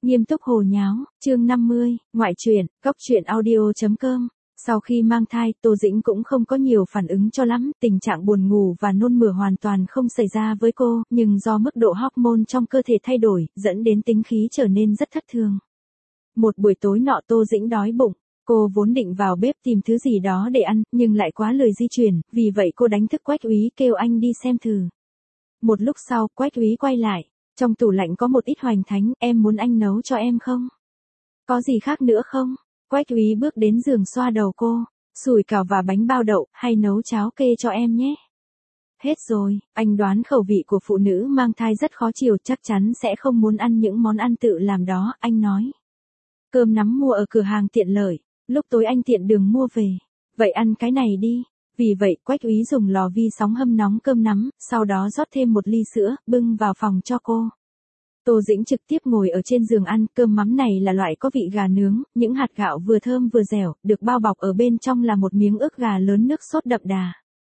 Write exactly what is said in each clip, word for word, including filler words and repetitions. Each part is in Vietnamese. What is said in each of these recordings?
Nghiêm túc hồ nháo, chương năm mươi, ngoại truyện, cóc truyện audio.com. Sau khi mang thai, Tô Dĩnh cũng không có nhiều phản ứng cho lắm, tình trạng buồn ngủ và nôn mửa hoàn toàn không xảy ra với cô, nhưng do mức độ hormone trong cơ thể thay đổi, dẫn đến tính khí trở nên rất thất thường. Một buổi tối nọ Tô Dĩnh đói bụng, cô vốn định vào bếp tìm thứ gì đó để ăn, nhưng lại quá lười di chuyển, vì vậy cô đánh thức Quách Úy kêu anh đi xem thử. Một lúc sau, Quách Úy quay lại. Trong tủ lạnh có một ít hoành thánh, em muốn anh nấu cho em không? Có gì khác nữa không? Quách Úy bước đến giường xoa đầu cô, sủi cảo và bánh bao đậu, hay nấu cháo kê cho em nhé. Hết rồi, anh đoán khẩu vị của phụ nữ mang thai rất khó chịu, chắc chắn sẽ không muốn ăn những món ăn tự làm đó, anh nói. Cơm nắm mua ở cửa hàng tiện lợi, lúc tối anh tiện đường mua về. Vậy ăn cái này đi. Vì vậy, Quách Úy dùng lò vi sóng hâm nóng cơm nắm, sau đó rót thêm một ly sữa, bưng vào phòng cho cô. Tô Dĩnh trực tiếp ngồi ở trên giường ăn, cơm mắm này là loại có vị gà nướng, những hạt gạo vừa thơm vừa dẻo, được bao bọc ở bên trong là một miếng ức gà lớn nước sốt đậm đà.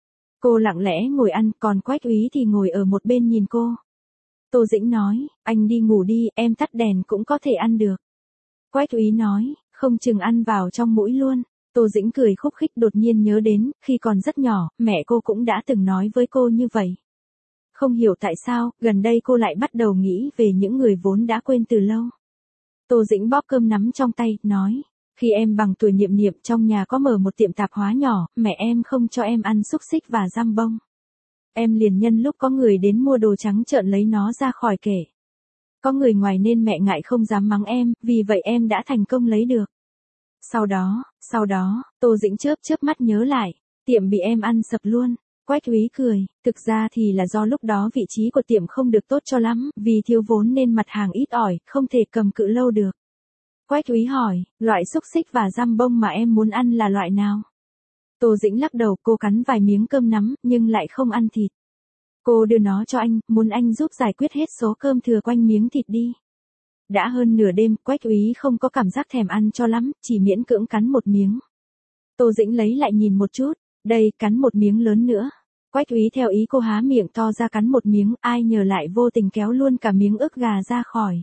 Cô lặng lẽ ngồi ăn, còn Quách Úy thì ngồi ở một bên nhìn cô. Tô Dĩnh nói, anh đi ngủ đi, em tắt đèn cũng có thể ăn được. Quách Úy nói, không chừng ăn vào trong mũi luôn. Tô Dĩnh cười khúc khích, đột nhiên nhớ đến, khi còn rất nhỏ, mẹ cô cũng đã từng nói với cô như vậy. Không hiểu tại sao, gần đây cô lại bắt đầu nghĩ về những người vốn đã quên từ lâu. Tô Dĩnh bóp cơm nắm trong tay, nói, khi em bằng tuổi Niệm Niệm trong nhà có mở một tiệm tạp hóa nhỏ, mẹ em không cho em ăn xúc xích và giam bông. Em liền nhân lúc có người đến mua đồ trắng trợn lấy nó ra khỏi kệ. Có người ngoài nên mẹ ngại không dám mắng em, vì vậy em đã thành công lấy được. Sau đó, sau đó, Tô Dĩnh chớp chớp mắt nhớ lại, tiệm bị em ăn sập luôn. Quách Úy cười, thực ra thì là do lúc đó vị trí của tiệm không được tốt cho lắm, vì thiếu vốn nên mặt hàng ít ỏi, không thể cầm cự lâu được. Quách Úy hỏi, loại xúc xích và giam bông mà em muốn ăn là loại nào? Tô Dĩnh lắc đầu, cô cắn vài miếng cơm nắm, nhưng lại không ăn thịt. Cô đưa nó cho anh, muốn anh giúp giải quyết hết số cơm thừa quanh miếng thịt đi. Đã hơn nửa đêm, Quách Úy không có cảm giác thèm ăn cho lắm, chỉ miễn cưỡng cắn một miếng. Tô Dĩnh lấy lại nhìn một chút, đây, cắn một miếng lớn nữa. Quách Úy theo ý cô há miệng to ra cắn một miếng, ai nhờ lại vô tình kéo luôn cả miếng ức gà ra khỏi.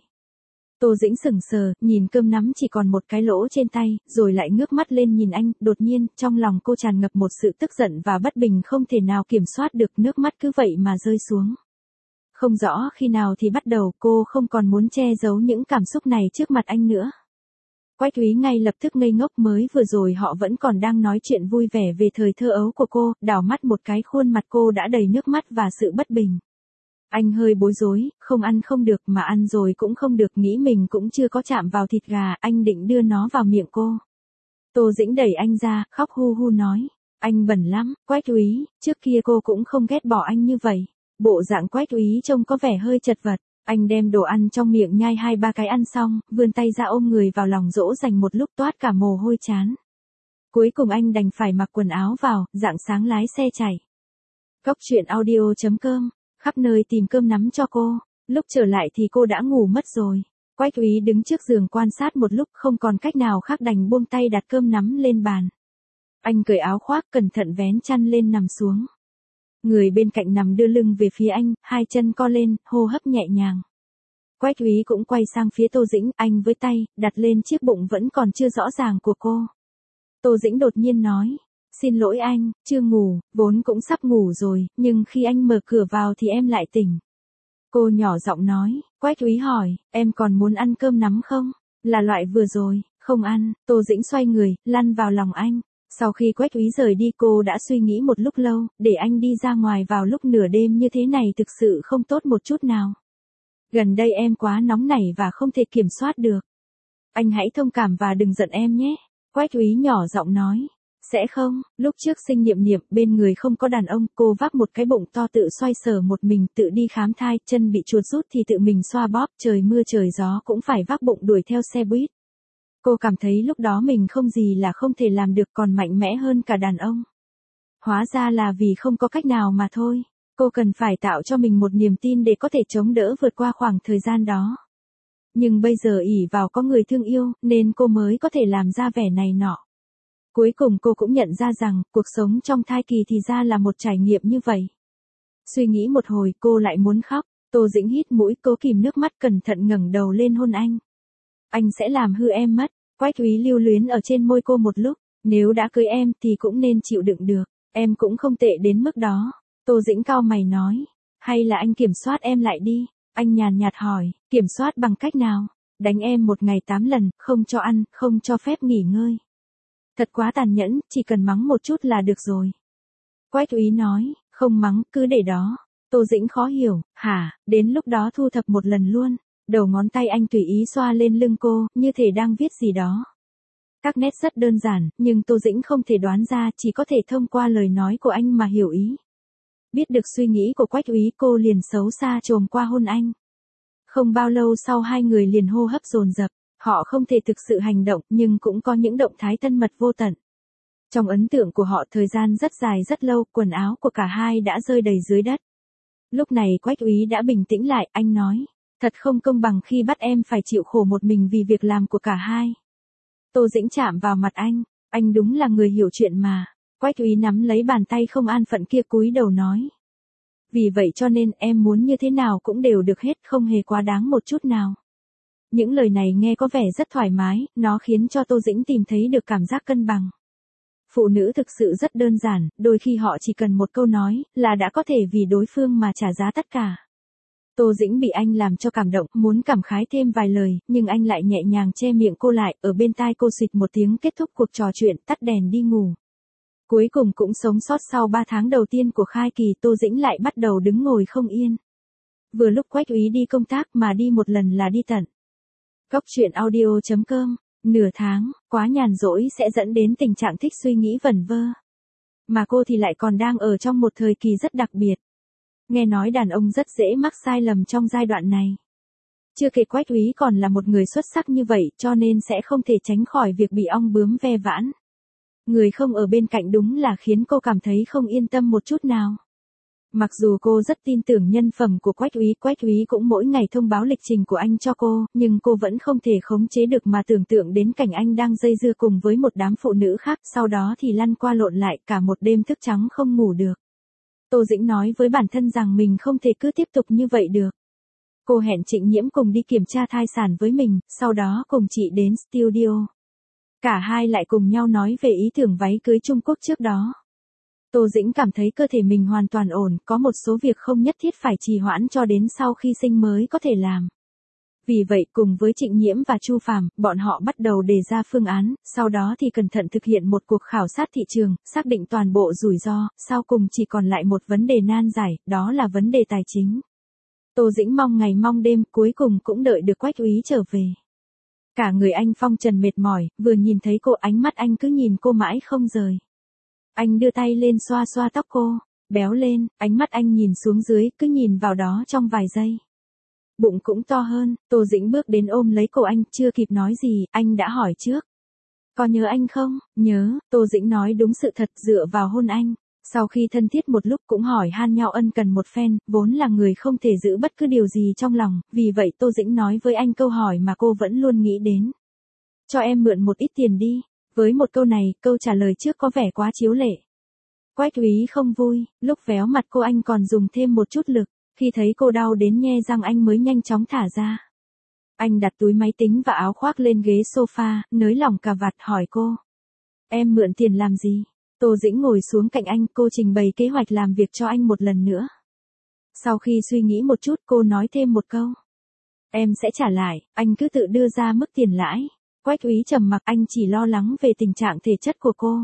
Tô Dĩnh sững sờ, nhìn cơm nắm chỉ còn một cái lỗ trên tay, rồi lại ngước mắt lên nhìn anh, đột nhiên, trong lòng cô tràn ngập một sự tức giận và bất bình không thể nào kiểm soát được, nước mắt cứ vậy mà rơi xuống. Không rõ khi nào thì bắt đầu cô không còn muốn che giấu những cảm xúc này trước mặt anh nữa. Quách Úy ngay lập tức ngây ngốc, mới vừa rồi họ vẫn còn đang nói chuyện vui vẻ về thời thơ ấu của cô, đảo mắt một cái khuôn mặt cô đã đầy nước mắt và sự bất bình. Anh hơi bối rối, không ăn không được mà ăn rồi cũng không được, nghĩ mình cũng chưa có chạm vào thịt gà, anh định đưa nó vào miệng cô. Tô Dĩnh đẩy anh ra, khóc hu hu nói, anh bẩn lắm. Quách Úy, trước kia cô cũng không ghét bỏ anh như vậy. Bộ dạng Quách Úy trông có vẻ hơi chật vật, anh đem đồ ăn trong miệng nhai hai ba cái ăn xong, vươn tay ra ôm người vào lòng dỗ dành một lúc toát cả mồ hôi chán. Cuối cùng anh đành phải mặc quần áo vào, rạng sáng lái xe chạy. Cóc truyện audio.com, khắp nơi tìm cơm nắm cho cô, lúc trở lại thì cô đã ngủ mất rồi. Quách Úy đứng trước giường quan sát một lúc, không còn cách nào khác đành buông tay đặt cơm nắm lên bàn. Anh cởi áo khoác, cẩn thận vén chăn lên nằm xuống. Người bên cạnh nằm đưa lưng về phía anh, hai chân co lên, hô hấp nhẹ nhàng. Quách Úy cũng quay sang phía Tô Dĩnh, anh với tay, đặt lên chiếc bụng vẫn còn chưa rõ ràng của cô. Tô Dĩnh đột nhiên nói, xin lỗi anh, chưa ngủ, vốn cũng sắp ngủ rồi, nhưng khi anh mở cửa vào thì em lại tỉnh. Cô nhỏ giọng nói. Quách Úy hỏi, em còn muốn ăn cơm nắm không? Là loại vừa rồi, không ăn. Tô Dĩnh xoay người, lăn vào lòng anh. Sau khi Quách Úy rời đi cô đã suy nghĩ một lúc lâu, để anh đi ra ngoài vào lúc nửa đêm như thế này thực sự không tốt một chút nào. Gần đây em quá nóng nảy và không thể kiểm soát được. Anh hãy thông cảm và đừng giận em nhé. Quách Úy nhỏ giọng nói. Sẽ không, lúc trước sinh Niệm Niệm, bên người không có đàn ông, cô vác một cái bụng to tự xoay sở một mình, tự đi khám thai, chân bị chuột rút thì tự mình xoa bóp, trời mưa trời gió cũng phải vác bụng đuổi theo xe buýt. Cô cảm thấy lúc đó mình không gì là không thể làm được, còn mạnh mẽ hơn cả đàn ông. Hóa ra là vì không có cách nào mà thôi. Cô cần phải tạo cho mình một niềm tin để có thể chống đỡ vượt qua khoảng thời gian đó. Nhưng bây giờ ỷ vào có người thương yêu, nên cô mới có thể làm ra vẻ này nọ. Cuối cùng cô cũng nhận ra rằng, cuộc sống trong thai kỳ thì ra là một trải nghiệm như vậy. Suy nghĩ một hồi cô lại muốn khóc. Tô Dĩnh hít mũi, cố kìm nước mắt, cẩn thận ngẩng đầu lên hôn anh. Anh sẽ làm hư em mất. Quách Úy lưu luyến ở trên môi cô một lúc. Nếu đã cưới em thì cũng nên chịu đựng được. Em cũng không tệ đến mức đó. Tô Dĩnh cau mày nói. Hay là anh kiểm soát em lại đi. Anh nhàn nhạt hỏi. Kiểm soát bằng cách nào? Đánh em một ngày tám lần, không cho ăn, không cho phép nghỉ ngơi. Thật quá tàn nhẫn, chỉ cần mắng một chút là được rồi. Quách Úy nói. Không mắng, cứ để đó. Tô Dĩnh khó hiểu. Hả, đến lúc đó thu thập một lần luôn. Đầu ngón tay anh tùy ý xoa lên lưng cô, như thể đang viết gì đó. Các nét rất đơn giản, nhưng Tô Dĩnh không thể đoán ra, chỉ có thể thông qua lời nói của anh mà hiểu ý. Biết được suy nghĩ của Quách Úy, cô liền xấu xa trồm qua hôn anh. Không bao lâu sau hai người liền hô hấp dồn dập, họ không thể thực sự hành động, nhưng cũng có những động thái thân mật vô tận. Trong ấn tượng của họ thời gian rất dài rất lâu, quần áo của cả hai đã rơi đầy dưới đất. Lúc này Quách Úy đã bình tĩnh lại, anh nói. Thật không công bằng khi bắt em phải chịu khổ một mình vì việc làm của cả hai. Tô Dĩnh chạm vào mặt anh, anh đúng là người hiểu chuyện mà. Quách Úy nắm lấy bàn tay không an phận kia cúi đầu nói. Vì vậy cho nên em muốn như thế nào cũng đều được hết, không hề quá đáng một chút nào. Những lời này nghe có vẻ rất thoải mái, nó khiến cho Tô Dĩnh tìm thấy được cảm giác cân bằng. Phụ nữ thực sự rất đơn giản, đôi khi họ chỉ cần một câu nói, là đã có thể vì đối phương mà trả giá tất cả. Tô Dĩnh bị anh làm cho cảm động, muốn cảm khái thêm vài lời, nhưng anh lại nhẹ nhàng che miệng cô lại, ở bên tai cô xịt một tiếng kết thúc cuộc trò chuyện, tắt đèn đi ngủ. Cuối cùng cũng sống sót sau ba tháng đầu tiên của khai kỳ, Tô Dĩnh lại bắt đầu đứng ngồi không yên. Vừa lúc Quách Úy đi công tác mà đi một lần là đi tận. Cóc truyện audio chấm com, nửa tháng, quá nhàn rỗi sẽ dẫn đến tình trạng thích suy nghĩ vẩn vơ. Mà cô thì lại còn đang ở trong một thời kỳ rất đặc biệt. Nghe nói đàn ông rất dễ mắc sai lầm trong giai đoạn này. Chưa kể Quách Úy còn là một người xuất sắc như vậy, cho nên sẽ không thể tránh khỏi việc bị ong bướm ve vãn. Người không ở bên cạnh đúng là khiến cô cảm thấy không yên tâm một chút nào. Mặc dù cô rất tin tưởng nhân phẩm của Quách Úy, Quách Úy cũng mỗi ngày thông báo lịch trình của anh cho cô, nhưng cô vẫn không thể khống chế được mà tưởng tượng đến cảnh anh đang dây dưa cùng với một đám phụ nữ khác, sau đó thì lăn qua lộn lại cả một đêm thức trắng không ngủ được. Tô Dĩnh nói với bản thân rằng mình không thể cứ tiếp tục như vậy được. Cô hẹn Trịnh Nhiễm cùng đi kiểm tra thai sản với mình, sau đó cùng chị đến studio. Cả hai lại cùng nhau nói về ý tưởng váy cưới Trung Quốc trước đó. Tô Dĩnh cảm thấy cơ thể mình hoàn toàn ổn, có một số việc không nhất thiết phải trì hoãn cho đến sau khi sinh mới có thể làm. Vì vậy cùng với Trịnh Nhiễm và Chu Phàm, bọn họ bắt đầu đề ra phương án, sau đó thì cẩn thận thực hiện một cuộc khảo sát thị trường, xác định toàn bộ rủi ro, sau cùng chỉ còn lại một vấn đề nan giải, đó là vấn đề tài chính. Tô Dĩnh mong ngày mong đêm, cuối cùng cũng đợi được Quách Úy trở về. Cả người anh phong trần mệt mỏi, vừa nhìn thấy cô ánh mắt anh cứ nhìn cô mãi không rời. Anh đưa tay lên xoa xoa tóc cô, béo lên, ánh mắt anh nhìn xuống dưới, cứ nhìn vào đó trong vài giây. Bụng cũng to hơn, Tô Dĩnh bước đến ôm lấy cổ anh, chưa kịp nói gì, anh đã hỏi trước. Có nhớ anh không? Nhớ, Tô Dĩnh nói đúng sự thật dựa vào hôn anh. Sau khi thân thiết một lúc cũng hỏi han nhau ân cần một phen, vốn là người không thể giữ bất cứ điều gì trong lòng, vì vậy Tô Dĩnh nói với anh câu hỏi mà cô vẫn luôn nghĩ đến. Cho em mượn một ít tiền đi. Với một câu này, câu trả lời trước có vẻ quá chiếu lệ. Quách Úy không vui, lúc véo mặt cô anh còn dùng thêm một chút lực, khi thấy cô đau đến nhe răng anh mới nhanh chóng thả ra. Anh đặt túi máy tính và áo khoác lên ghế sofa, nới lỏng cà vạt hỏi cô. Em mượn tiền làm gì? Tô Dĩnh ngồi xuống cạnh anh, cô trình bày kế hoạch làm việc cho anh một lần nữa. Sau khi suy nghĩ một chút cô nói thêm một câu. Em sẽ trả lại, anh cứ tự đưa ra mức tiền lãi. Quách Úy trầm mặc, anh chỉ lo lắng về tình trạng thể chất của cô.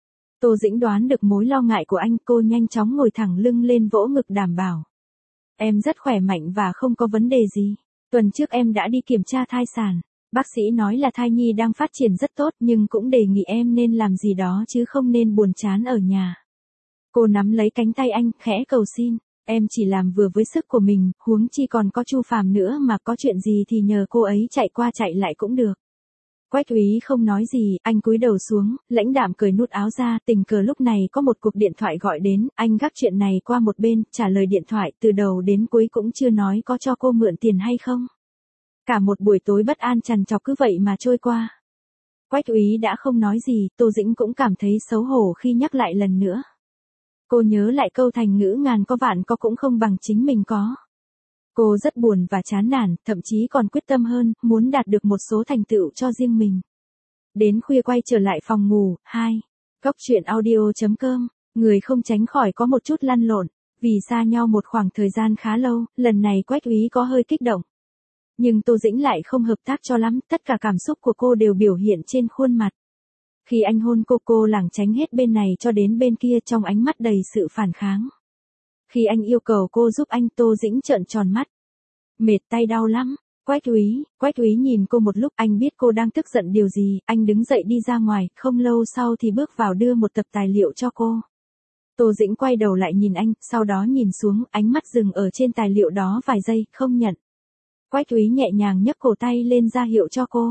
Tô Dĩnh đoán được mối lo ngại của anh, cô nhanh chóng ngồi thẳng lưng lên vỗ ngực đảm bảo. Em rất khỏe mạnh và không có vấn đề gì. Tuần trước em đã đi kiểm tra thai sản. Bác sĩ nói là thai nhi đang phát triển rất tốt nhưng cũng đề nghị em nên làm gì đó chứ không nên buồn chán ở nhà. Cô nắm lấy cánh tay anh, khẽ cầu xin. Em chỉ làm vừa với sức của mình, huống chi còn có Chu Phàm nữa mà có chuyện gì thì nhờ cô ấy chạy qua chạy lại cũng được. Quách Úy không nói gì, anh cúi đầu xuống, lãnh đạm cởi nút áo ra, tình cờ lúc này có một cuộc điện thoại gọi đến, anh gác chuyện này qua một bên, trả lời điện thoại, từ đầu đến cuối cũng chưa nói có cho cô mượn tiền hay không. Cả một buổi tối bất an trằn trọc cứ vậy mà trôi qua. Quách Úy đã không nói gì, Tô Dĩnh cũng cảm thấy xấu hổ khi nhắc lại lần nữa. Cô nhớ lại câu thành ngữ ngàn có vạn có cũng không bằng chính mình có. Cô rất buồn và chán nản, thậm chí còn quyết tâm hơn, muốn đạt được một số thành tựu cho riêng mình. Đến khuya quay trở lại phòng ngủ. Hai. Góc chuyện audio.com, người không tránh khỏi có một chút lăn lộn, vì xa nhau một khoảng thời gian khá lâu, lần này Quách Úy có hơi kích động. Nhưng Tô Dĩnh lại không hợp tác cho lắm, tất cả cảm xúc của cô đều biểu hiện trên khuôn mặt. Khi anh hôn cô, cô lảng tránh hết bên này cho đến bên kia trong ánh mắt đầy sự phản kháng. Khi anh yêu cầu cô giúp anh, Tô Dĩnh trợn tròn mắt. Mệt tay đau lắm. Quách Úy, Quách Úy nhìn cô một lúc, anh biết cô đang tức giận điều gì, anh đứng dậy đi ra ngoài, không lâu sau thì bước vào đưa một tập tài liệu cho cô. Tô Dĩnh quay đầu lại nhìn anh, sau đó nhìn xuống, ánh mắt dừng ở trên tài liệu đó vài giây, không nhận. Quách Úy nhẹ nhàng nhấc cổ tay lên ra hiệu cho cô.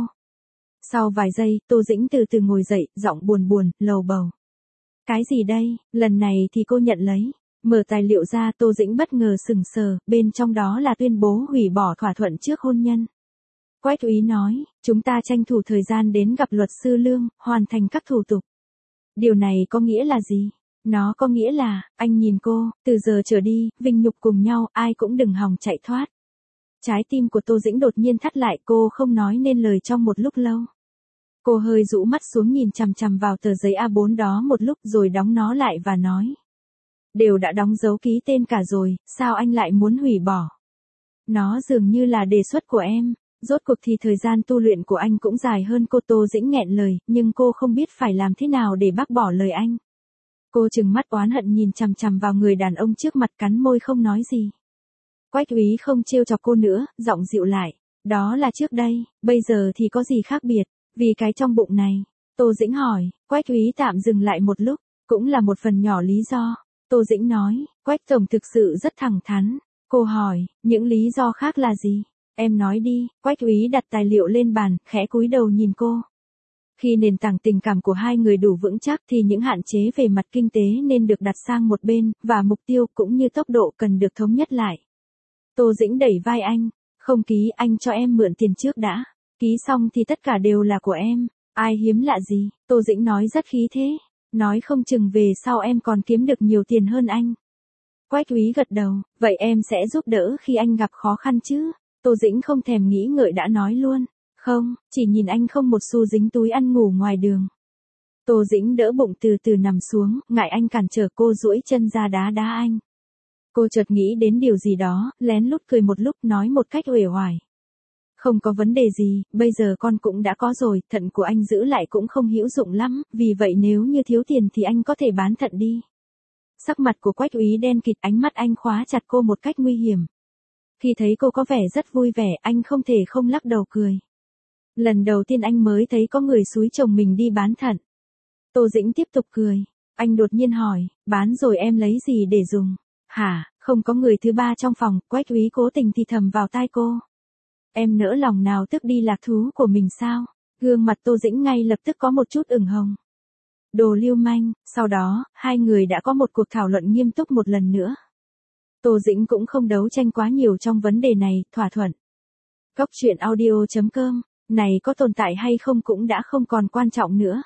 Sau vài giây, Tô Dĩnh từ từ ngồi dậy, giọng buồn buồn, lầu bầu. Cái gì đây, lần này thì cô nhận lấy. Mở tài liệu ra, Tô Dĩnh bất ngờ sững sờ, bên trong đó là tuyên bố hủy bỏ thỏa thuận trước hôn nhân. Quách Úy nói, chúng ta tranh thủ thời gian đến gặp luật sư Lương, hoàn thành các thủ tục. Điều này có nghĩa là gì? Nó có nghĩa là, anh nhìn cô, từ giờ trở đi, vinh nhục cùng nhau, ai cũng đừng hòng chạy thoát. Trái tim của Tô Dĩnh đột nhiên thắt lại, cô không nói nên lời trong một lúc lâu. Cô hơi rũ mắt xuống nhìn chằm chằm vào tờ giấy A bốn đó một lúc rồi đóng nó lại và nói. Đều đã đóng dấu ký tên cả rồi, sao anh lại muốn hủy bỏ? Nó dường như là đề xuất của em, rốt cuộc thì thời gian tu luyện của anh cũng dài hơn cô. Tô Dĩnh nghẹn lời, nhưng cô không biết phải làm thế nào để bác bỏ lời anh. Cô trừng mắt oán hận nhìn chằm chằm vào người đàn ông trước mặt, cắn môi không nói gì. Quách Úy không trêu chọc cô nữa, giọng dịu lại. Đó là trước đây, bây giờ thì có gì khác biệt, vì cái trong bụng này. Tô Dĩnh hỏi, Quách Úy tạm dừng lại một lúc, cũng là một phần nhỏ lý do. Tô Dĩnh nói, Quách tổng thực sự rất thẳng thắn. Cô hỏi, những lý do khác là gì? Em nói đi. Quách Úy đặt tài liệu lên bàn, khẽ cúi đầu nhìn cô. Khi nền tảng tình cảm của hai người đủ vững chắc thì những hạn chế về mặt kinh tế nên được đặt sang một bên, và mục tiêu cũng như tốc độ cần được thống nhất lại. Tô Dĩnh đẩy vai anh, không ký, anh cho em mượn tiền trước đã. Ký xong thì tất cả đều là của em, ai hiếm lạ gì. Tô Dĩnh nói rất khí thế, nói không chừng về sau em còn kiếm được nhiều tiền hơn anh. Quách Úy gật đầu, vậy em sẽ giúp đỡ khi anh gặp khó khăn chứ? Tô Dĩnh không thèm nghĩ ngợi đã nói luôn, không, chỉ nhìn anh không một xu dính túi ăn ngủ ngoài đường. Tô Dĩnh đỡ bụng từ từ nằm xuống, ngại anh cản trở, cô duỗi chân ra đá đá anh. Cô chợt nghĩ đến điều gì đó, lén lút cười một lúc, nói một cách uể oải. Không có vấn đề gì, bây giờ con cũng đã có rồi, thận của anh giữ lại cũng không hữu dụng lắm, vì vậy nếu như thiếu tiền thì anh có thể bán thận đi. Sắc mặt của Quách Úy đen kịt, ánh mắt anh khóa chặt cô một cách nguy hiểm. Khi thấy cô có vẻ rất vui vẻ, anh không thể không lắc đầu cười. Lần đầu tiên anh mới thấy có người xúi chồng mình đi bán thận. Tô Dĩnh tiếp tục cười. Anh đột nhiên hỏi, bán rồi em lấy gì để dùng? Hả, không có người thứ ba trong phòng. Quách Úy cố tình thì thầm vào tai cô. Em nỡ lòng nào tước đi lạc thú của mình sao? Gương mặt Tô Dĩnh ngay lập tức có một chút ửng hồng. Đồ lưu manh. Sau đó, hai người đã có một cuộc thảo luận nghiêm túc một lần nữa. Tô Dĩnh cũng không đấu tranh quá nhiều trong vấn đề này, thỏa thuận. Góc chuyện audio.com, này có tồn tại hay không cũng đã không còn quan trọng nữa.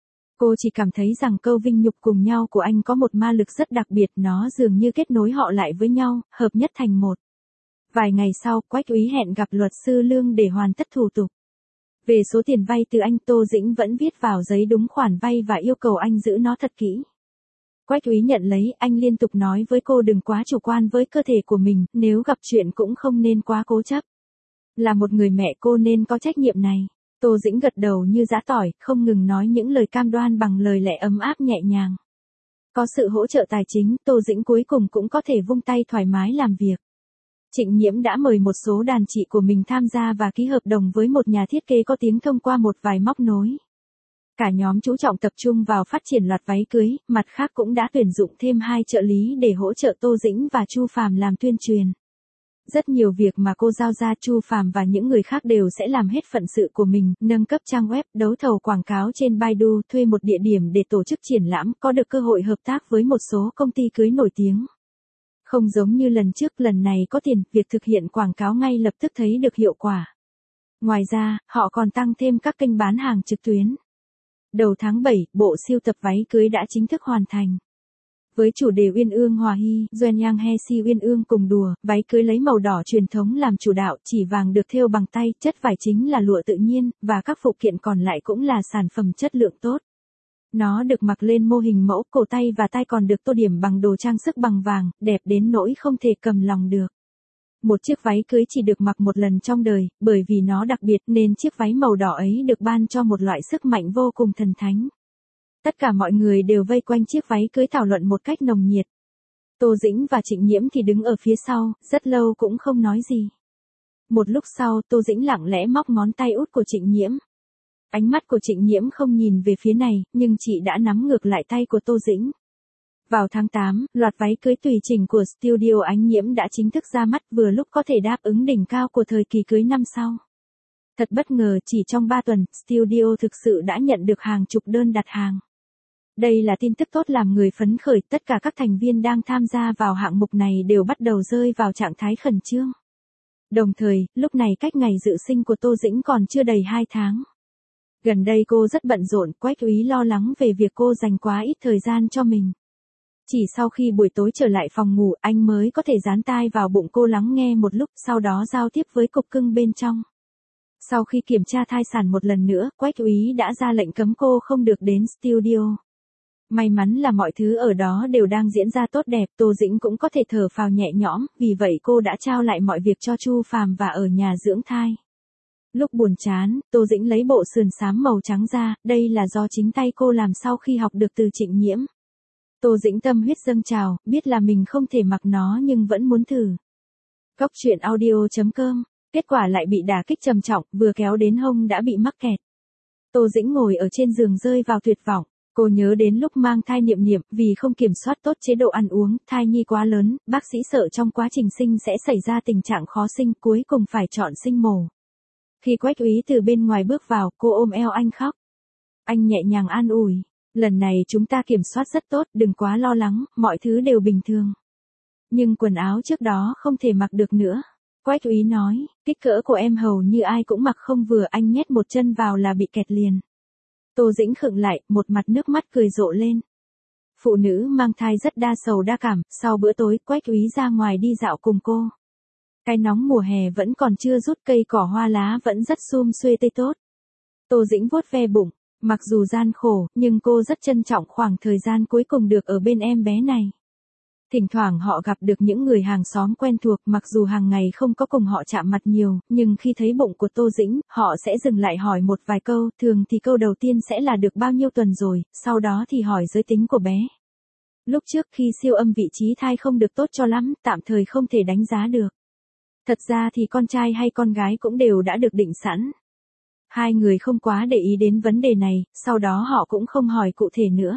Cô chỉ cảm thấy rằng câu vinh nhục cùng nhau của anh có một ma lực rất đặc biệt, nó dường như kết nối họ lại với nhau, hợp nhất thành một. Vài ngày sau, Quách Úy hẹn gặp luật sư Lương để hoàn tất thủ tục. Về số tiền vay từ anh, Tô Dĩnh vẫn viết vào giấy đúng khoản vay và yêu cầu anh giữ nó thật kỹ. Quách Úy nhận lấy, anh liên tục nói với cô đừng quá chủ quan với cơ thể của mình, nếu gặp chuyện cũng không nên quá cố chấp. Là một người mẹ cô nên có trách nhiệm này. Tô Dĩnh gật đầu như giã tỏi, không ngừng nói những lời cam đoan bằng lời lẽ ấm áp nhẹ nhàng. Có sự hỗ trợ tài chính, Tô Dĩnh cuối cùng cũng có thể vung tay thoải mái làm việc. Trịnh Nhiễm đã mời một số đàn chị của mình tham gia và ký hợp đồng với một nhà thiết kế có tiếng thông qua một vài móc nối. Cả nhóm chú trọng tập trung vào phát triển loạt váy cưới, mặt khác cũng đã tuyển dụng thêm hai trợ lý để hỗ trợ Tô Dĩnh và Chu Phàm làm tuyên truyền. Rất nhiều việc mà cô giao ra, Chu Phàm và những người khác đều sẽ làm hết phận sự của mình, nâng cấp trang web, đấu thầu quảng cáo trên Baidu, thuê một địa điểm để tổ chức triển lãm, có được cơ hội hợp tác với một số công ty cưới nổi tiếng. Không giống như lần trước, lần này có tiền, việc thực hiện quảng cáo ngay lập tức thấy được hiệu quả. Ngoài ra, họ còn tăng thêm các kênh bán hàng trực tuyến. Đầu tháng bảy, bộ sưu tập váy cưới đã chính thức hoàn thành. Với chủ đề Uyên Ương Hòa Hy, Doan Yang He Si Uyên Ương cùng đùa, váy cưới lấy màu đỏ truyền thống làm chủ đạo, chỉ vàng được thêu bằng tay, chất vải chính là lụa tự nhiên, và các phụ kiện còn lại cũng là sản phẩm chất lượng tốt. Nó được mặc lên mô hình mẫu, cổ tay và tay còn được tô điểm bằng đồ trang sức bằng vàng, đẹp đến nỗi không thể cầm lòng được. Một chiếc váy cưới chỉ được mặc một lần trong đời, bởi vì nó đặc biệt nên chiếc váy màu đỏ ấy được ban cho một loại sức mạnh vô cùng thần thánh. Tất cả mọi người đều vây quanh chiếc váy cưới thảo luận một cách nồng nhiệt. Tô Dĩnh và Trịnh Nhiễm thì đứng ở phía sau, rất lâu cũng không nói gì. Một lúc sau, Tô Dĩnh lặng lẽ móc ngón tay út của Trịnh Nhiễm. Ánh mắt của Trịnh Nhiễm không nhìn về phía này, nhưng chị đã nắm ngược lại tay của Tô Dĩnh. Vào tháng tám, loạt váy cưới tùy chỉnh của Studio Ánh Nhiễm đã chính thức ra mắt, vừa lúc có thể đáp ứng đỉnh cao của thời kỳ cưới năm sau. Thật bất ngờ, chỉ trong ba tuần, Studio thực sự đã nhận được hàng chục đơn đặt hàng. Đây là tin tức tốt làm người phấn khởi, tất cả các thành viên đang tham gia vào hạng mục này đều bắt đầu rơi vào trạng thái khẩn trương. Đồng thời, lúc này cách ngày dự sinh của Tô Dĩnh còn chưa đầy hai tháng. Gần đây cô rất bận rộn, Quách Úy lo lắng về việc cô dành quá ít thời gian cho mình. Chỉ sau khi buổi tối trở lại phòng ngủ, anh mới có thể dán tai vào bụng cô lắng nghe một lúc, sau đó giao tiếp với cục cưng bên trong. Sau khi kiểm tra thai sản một lần nữa, Quách Úy đã ra lệnh cấm cô không được đến studio. May mắn là mọi thứ ở đó đều đang diễn ra tốt đẹp, Tô Dĩnh cũng có thể thở phào nhẹ nhõm, vì vậy cô đã trao lại mọi việc cho Chu Phàm và ở nhà dưỡng thai. Lúc buồn chán, Tô Dĩnh lấy bộ sườn xám màu trắng ra, đây là do chính tay cô làm sau khi học được từ Trịnh Nhiễm. Tô Dĩnh tâm huyết dâng trào, biết là mình không thể mặc nó nhưng vẫn muốn thử. Cóc truyện audio chấm com, kết quả lại bị đả kích trầm trọng, vừa kéo đến hông đã bị mắc kẹt. Tô Dĩnh ngồi ở trên giường rơi vào tuyệt vọng. Cô nhớ đến lúc mang thai Niệm Niệm, vì không kiểm soát tốt chế độ ăn uống, thai nhi quá lớn, bác sĩ sợ trong quá trình sinh sẽ xảy ra tình trạng khó sinh, cuối cùng phải chọn sinh mổ. Khi Quách Úy từ bên ngoài bước vào, cô ôm eo anh khóc. Anh nhẹ nhàng an ủi, lần này chúng ta kiểm soát rất tốt, đừng quá lo lắng, mọi thứ đều bình thường. Nhưng quần áo trước đó không thể mặc được nữa. Quách Úy nói, kích cỡ của em hầu như ai cũng mặc không vừa, anh nhét một chân vào là bị kẹt liền. Tô Dĩnh khựng lại, một mặt nước mắt cười rộ lên. Phụ nữ mang thai rất đa sầu đa cảm, sau bữa tối, Quách Úy ra ngoài đi dạo cùng cô. Cái nóng mùa hè vẫn còn chưa rút, cây cỏ hoa lá vẫn rất sum xuê tươi tốt. Tô Dĩnh vuốt ve bụng, mặc dù gian khổ, nhưng cô rất trân trọng khoảng thời gian cuối cùng được ở bên em bé này. Thỉnh thoảng họ gặp được những người hàng xóm quen thuộc, mặc dù hàng ngày không có cùng họ chạm mặt nhiều, nhưng khi thấy bụng của Tô Dĩnh, họ sẽ dừng lại hỏi một vài câu, thường thì câu đầu tiên sẽ là được bao nhiêu tuần rồi, sau đó thì hỏi giới tính của bé. Lúc trước khi siêu âm vị trí thai không được tốt cho lắm, tạm thời không thể đánh giá được. Thật ra thì con trai hay con gái cũng đều đã được định sẵn. Hai người không quá để ý đến vấn đề này, sau đó họ cũng không hỏi cụ thể nữa.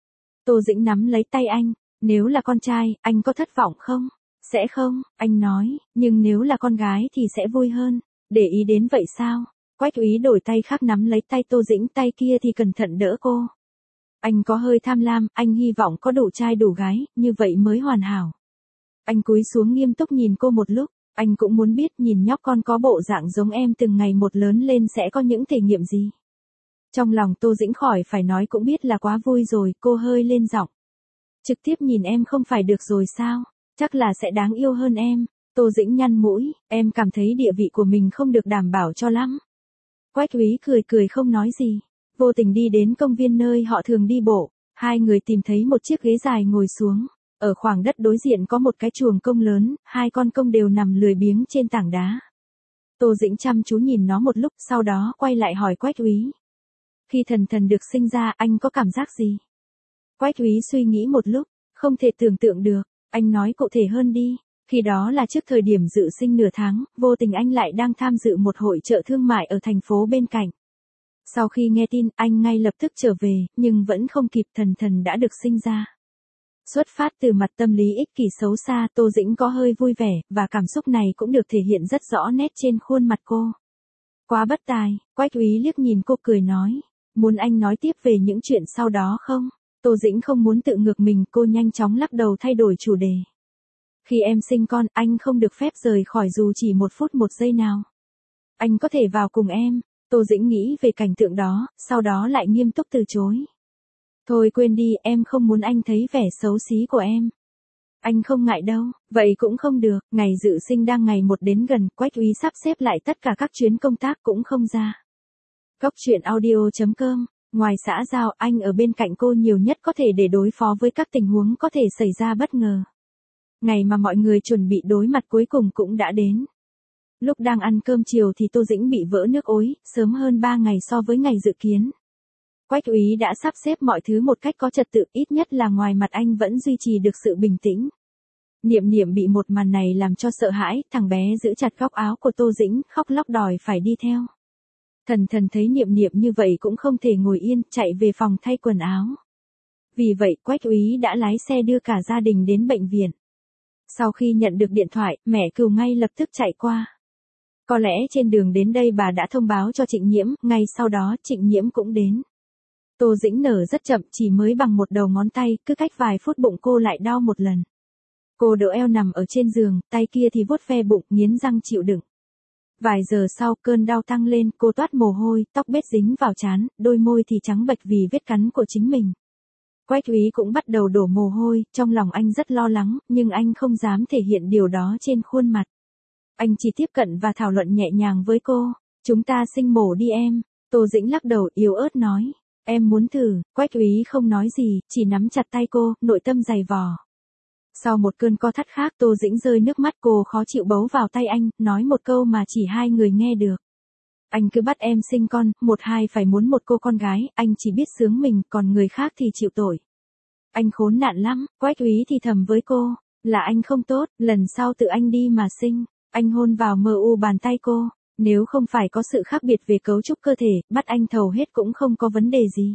Tô Dĩnh nắm lấy tay anh. Nếu là con trai, anh có thất vọng không? Sẽ không, anh nói, nhưng nếu là con gái thì sẽ vui hơn. Để ý đến vậy sao? Quách Úy đổi tay khác nắm lấy tay Tô Dĩnh, tay kia thì cẩn thận đỡ cô. Anh có hơi tham lam, anh hy vọng có đủ trai đủ gái, như vậy mới hoàn hảo. Anh cúi xuống nghiêm túc nhìn cô một lúc, anh cũng muốn biết nhìn nhóc con có bộ dạng giống em từng ngày một lớn lên sẽ có những thể nghiệm gì. Trong lòng Tô Dĩnh khỏi phải nói cũng biết là quá vui rồi, cô hơi lên giọng. Trực tiếp nhìn em không phải được rồi sao, chắc là sẽ đáng yêu hơn em. Tô Dĩnh nhăn mũi, em cảm thấy địa vị của mình không được đảm bảo cho lắm. Quách Úy cười cười không nói gì, vô tình đi đến công viên nơi họ thường đi bộ, hai người tìm thấy một chiếc ghế dài ngồi xuống. Ở khoảng đất đối diện có một cái chuồng công lớn, hai con công đều nằm lười biếng trên tảng đá. Tô Dĩnh chăm chú nhìn nó một lúc, sau đó quay lại hỏi Quách Úy. Khi Thần Thần được sinh ra, anh có cảm giác gì? Quách Úy suy nghĩ một lúc, không thể tưởng tượng được, anh nói cụ thể hơn đi. Khi đó là trước thời điểm dự sinh nửa tháng, vô tình anh lại đang tham dự một hội chợ thương mại ở thành phố bên cạnh. Sau khi nghe tin, anh ngay lập tức trở về, nhưng vẫn không kịp, Thần Thần đã được sinh ra. Xuất phát từ mặt tâm lý ích kỷ xấu xa, Tô Dĩnh có hơi vui vẻ, và cảm xúc này cũng được thể hiện rất rõ nét trên khuôn mặt cô. Quá bất tài, Quách Úy liếc nhìn cô cười nói, muốn anh nói tiếp về những chuyện sau đó không? Tô Dĩnh không muốn tự ngược mình, cô nhanh chóng lắc đầu thay đổi chủ đề. Khi em sinh con, anh không được phép rời khỏi dù chỉ một phút một giây nào. Anh có thể vào cùng em. Tô Dĩnh nghĩ về cảnh tượng đó, sau đó lại nghiêm túc từ chối. Thôi quên đi, em không muốn anh thấy vẻ xấu xí của em. Anh không ngại đâu, vậy cũng không được, ngày dự sinh đang ngày một đến gần, Quách Úy sắp xếp lại tất cả các chuyến công tác cũng không ra. Góc truyện audio.com, ngoài xã giao, anh ở bên cạnh cô nhiều nhất có thể để đối phó với các tình huống có thể xảy ra bất ngờ. Ngày mà mọi người chuẩn bị đối mặt cuối cùng cũng đã đến. Lúc đang ăn cơm chiều thì Tô Dĩnh bị vỡ nước ối, sớm hơn ba ngày so với ngày dự kiến. Quách Úy đã sắp xếp mọi thứ một cách có trật tự, ít nhất là ngoài mặt anh vẫn duy trì được sự bình tĩnh. Niệm Niệm bị một màn này làm cho sợ hãi, thằng bé giữ chặt góc áo của Tô Dĩnh, khóc lóc đòi phải đi theo. Thần Thần thấy Niệm Niệm như vậy cũng không thể ngồi yên, chạy về phòng thay quần áo. Vì vậy Quách Úy đã lái xe đưa cả gia đình đến bệnh viện. Sau khi nhận được điện thoại, mẹ Cừu ngay lập tức chạy qua. Có lẽ trên đường đến đây bà đã thông báo cho Trịnh Nhiễm, ngay sau đó Trịnh Nhiễm cũng đến. Tô Dĩnh nở rất chậm, chỉ mới bằng một đầu ngón tay, cứ cách vài phút bụng cô lại đau một lần. Cô đỡ eo nằm ở trên giường, tay kia thì vuốt ve bụng, nghiến răng chịu đựng. Vài giờ sau, cơn đau tăng lên, cô toát mồ hôi, tóc bết dính vào trán, đôi môi thì trắng bệch vì vết cắn của chính mình. Quách Úy cũng bắt đầu đổ mồ hôi, trong lòng anh rất lo lắng, nhưng anh không dám thể hiện điều đó trên khuôn mặt. Anh chỉ tiếp cận và thảo luận nhẹ nhàng với cô. Chúng ta sinh mổ đi em. Tô Dĩnh lắc đầu yếu ớt nói. Em muốn thử. Quách Úy không nói gì, chỉ nắm chặt tay cô, nội tâm dày vò. Sau một cơn co thắt khác, Tô Dĩnh rơi nước mắt, cô khó chịu bấu vào tay anh, nói một câu mà chỉ hai người nghe được. Anh cứ bắt em sinh con, một hai phải muốn một cô con gái, anh chỉ biết sướng mình, còn người khác thì chịu tội. Anh khốn nạn lắm. Quách Úy thì thầm với cô. Là anh không tốt, lần sau tự anh đi mà sinh. Anh hôn vào mờ u bàn tay cô. Nếu không phải có sự khác biệt về cấu trúc cơ thể, bắt anh thầu hết cũng không có vấn đề gì.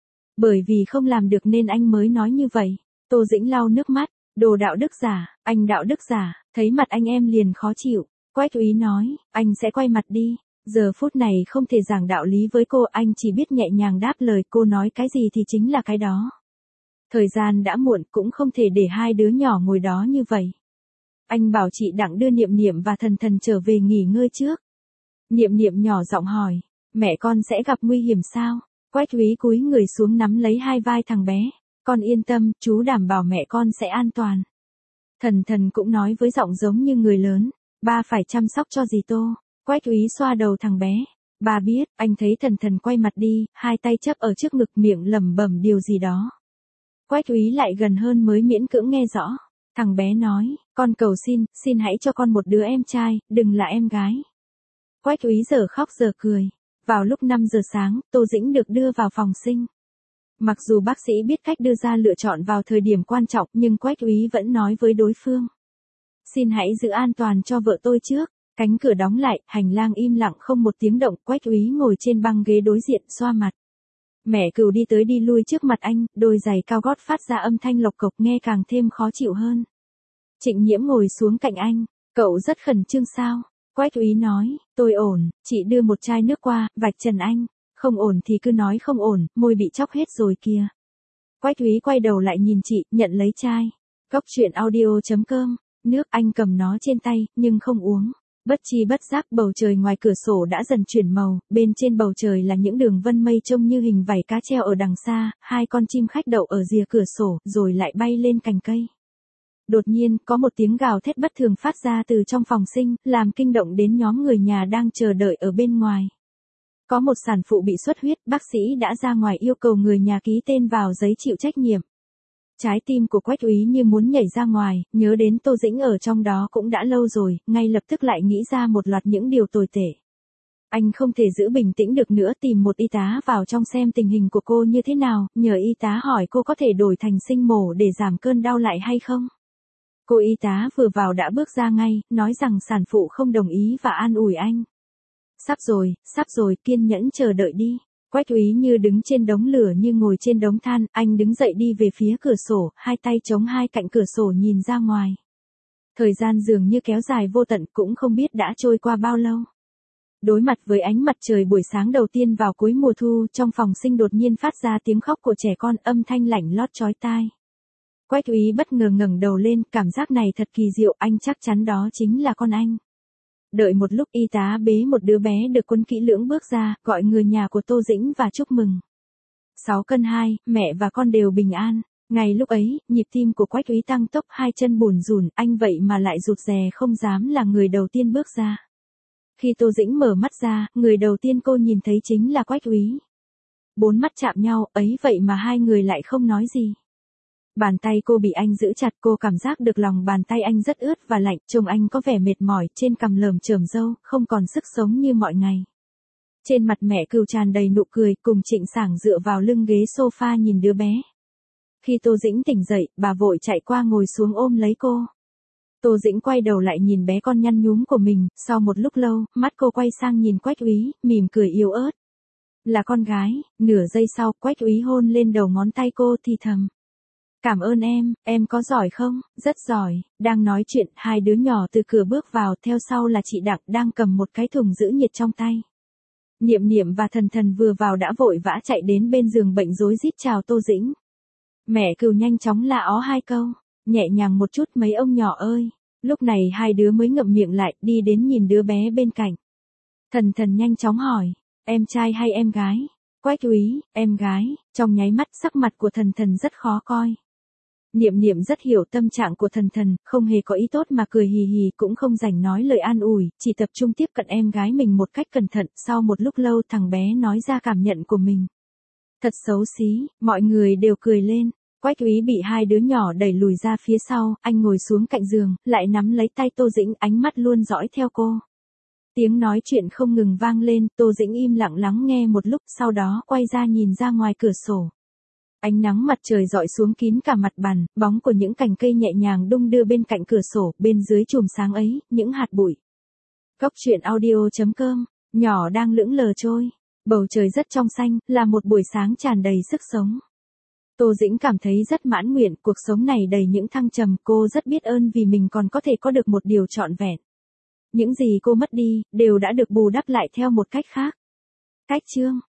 Bởi vì không làm được nên anh mới nói như vậy. Tô Dĩnh lau nước mắt. Đồ đạo đức giả, anh đạo đức giả, thấy mặt anh em liền khó chịu. Quách Úy nói, anh sẽ quay mặt đi. Giờ phút này không thể giảng đạo lý với cô, anh chỉ biết nhẹ nhàng đáp lời, cô nói cái gì thì chính là cái đó. Thời gian đã muộn, cũng không thể để hai đứa nhỏ ngồi đó như vậy. Anh bảo chị Đặng đưa Niệm Niệm và Thần Thần trở về nghỉ ngơi trước. Niệm Niệm nhỏ giọng hỏi, mẹ con sẽ gặp nguy hiểm sao? Quách Úy cúi người xuống nắm lấy hai vai thằng bé. Con yên tâm, chú đảm bảo mẹ con sẽ an toàn. Thần Thần cũng nói với giọng giống như người lớn, ba phải chăm sóc cho dì Tô. Quách Úy xoa đầu thằng bé. Ba biết. Anh thấy Thần Thần quay mặt đi, hai tay chấp ở trước ngực, miệng lẩm bẩm điều gì đó. Quách Úy lại gần hơn mới miễn cưỡng nghe rõ. Thằng bé nói, con cầu xin, xin hãy cho con một đứa em trai, đừng là em gái. Quách Úy giờ khóc giờ cười. Vào lúc năm giờ sáng, Tô Dĩnh được đưa vào phòng sinh. Mặc dù bác sĩ biết cách đưa ra lựa chọn vào thời điểm quan trọng, nhưng Quách Úy vẫn nói với đối phương. Xin hãy giữ an toàn cho vợ tôi trước. Cánh cửa đóng lại, hành lang im lặng không một tiếng động, Quách Úy ngồi trên băng ghế đối diện, xoa mặt. Mẹ Cừu đi tới đi lui trước mặt anh, đôi giày cao gót phát ra âm thanh lộc cộc nghe càng thêm khó chịu hơn. Trịnh Nhiễm ngồi xuống cạnh anh. Cậu rất khẩn trương sao? Quách Úy nói, tôi ổn, chị đưa một chai nước qua, vạch trần anh. Không ổn thì cứ nói không ổn, môi bị chóc hết rồi kìa. Quách Úy quay đầu lại nhìn chị, nhận lấy chai. Góc truyện audio.com, nước anh cầm nó trên tay, nhưng không uống. Bất chi bất giác bầu trời ngoài cửa sổ đã dần chuyển màu, bên trên bầu trời là những đường vân mây trông như hình vảy cá treo ở đằng xa, hai con chim khách đậu ở rìa cửa sổ, rồi lại bay lên cành cây. Đột nhiên, có một tiếng gào thét bất thường phát ra từ trong phòng sinh, làm kinh động đến nhóm người nhà đang chờ đợi ở bên ngoài. Có một sản phụ bị xuất huyết, bác sĩ đã ra ngoài yêu cầu người nhà ký tên vào giấy chịu trách nhiệm. Trái tim của Quách Úy như muốn nhảy ra ngoài, nhớ đến Tô Dĩnh ở trong đó cũng đã lâu rồi, ngay lập tức lại nghĩ ra một loạt những điều tồi tệ. Anh không thể giữ bình tĩnh được nữa, tìm một y tá vào trong xem tình hình của cô như thế nào, nhờ y tá hỏi cô có thể đổi thành sinh mổ để giảm cơn đau lại hay không. Cô y tá vừa vào đã bước ra ngay, nói rằng sản phụ không đồng ý và an ủi anh. Sắp rồi, sắp rồi, kiên nhẫn chờ đợi đi. Quách Úy như đứng trên đống lửa như ngồi trên đống than, anh đứng dậy đi về phía cửa sổ, hai tay chống hai cạnh cửa sổ nhìn ra ngoài. Thời gian dường như kéo dài vô tận, cũng không biết đã trôi qua bao lâu. Đối mặt với ánh mặt trời buổi sáng đầu tiên vào cuối mùa thu, trong phòng sinh đột nhiên phát ra tiếng khóc của trẻ con, âm thanh lạnh lót chói tai. Quách Úy bất ngờ ngẩng đầu lên, cảm giác này thật kỳ diệu, anh chắc chắn đó chính là con anh. Đợi một lúc, y tá bế một đứa bé được quấn kỹ lưỡng bước ra, gọi người nhà của Tô Dĩnh và chúc mừng. sáu cân hai, mẹ và con đều bình an. Ngay lúc ấy, nhịp tim của Quách Úy tăng tốc, hai chân bùn rùn, anh vậy mà lại rụt rè không dám là người đầu tiên bước ra. Khi Tô Dĩnh mở mắt ra, người đầu tiên cô nhìn thấy chính là Quách Úy. Bốn mắt chạm nhau, ấy vậy mà hai người lại không nói gì. Bàn tay cô bị anh giữ chặt, cô cảm giác được lòng bàn tay anh rất ướt và lạnh, trông anh có vẻ mệt mỏi, trên cằm lởm chởm râu, không còn sức sống như mọi ngày. Trên mặt mẹ Cừu tràn đầy nụ cười, cùng Trịnh Sảng dựa vào lưng ghế sofa nhìn đứa bé. Khi Tô Dĩnh tỉnh dậy, bà vội chạy qua ngồi xuống ôm lấy cô. Tô Dĩnh quay đầu lại nhìn bé con nhăn nhúm của mình, sau một lúc lâu, mắt cô quay sang nhìn Quách Úy, mỉm cười yếu ớt. Là con gái. Nửa giây sau, Quách Úy hôn lên đầu ngón tay cô thì thầm. Cảm ơn em, em có giỏi không? Rất giỏi. Đang nói chuyện, hai đứa nhỏ từ cửa bước vào, theo sau là chị Đặng đang cầm một cái thùng giữ nhiệt trong tay. Niệm Niệm và Thần Thần vừa vào đã vội vã chạy đến bên giường bệnh rối rít chào Tô Dĩnh. Mẹ Cừu nhanh chóng lạ ó hai câu, nhẹ nhàng một chút mấy ông nhỏ ơi. Lúc này hai đứa mới ngậm miệng lại, đi đến nhìn đứa bé bên cạnh. Thần Thần nhanh chóng hỏi, em trai hay em gái? Quách Úy, em gái. Trong nháy mắt sắc mặt của Thần Thần rất khó coi. Niệm Niệm rất hiểu tâm trạng của Thần Thần, không hề có ý tốt mà cười hì hì, cũng không rảnh nói lời an ủi, chỉ tập trung tiếp cận em gái mình một cách cẩn thận. Sau một lúc lâu thằng bé nói ra cảm nhận của mình. Thật xấu xí, mọi người đều cười lên. Quách Úy bị hai đứa nhỏ đẩy lùi ra phía sau, anh ngồi xuống cạnh giường, lại nắm lấy tay Tô Dĩnh, ánh mắt luôn dõi theo cô. Tiếng nói chuyện không ngừng vang lên, Tô Dĩnh im lặng lắng nghe một lúc, sau đó quay ra nhìn ra ngoài cửa sổ. Ánh nắng mặt trời rọi xuống kín cả mặt bàn, bóng của những cành cây nhẹ nhàng đung đưa bên cạnh cửa sổ, bên dưới chùm sáng ấy, những hạt bụi. Góc truyện audio chấm com, nhỏ đang lững lờ trôi. Bầu trời rất trong xanh, là một buổi sáng tràn đầy sức sống. Tô Dĩnh cảm thấy rất mãn nguyện, cuộc sống này đầy những thăng trầm, cô rất biết ơn vì mình còn có thể có được một điều trọn vẹn. Những gì cô mất đi, đều đã được bù đắp lại theo một cách khác. Cách chương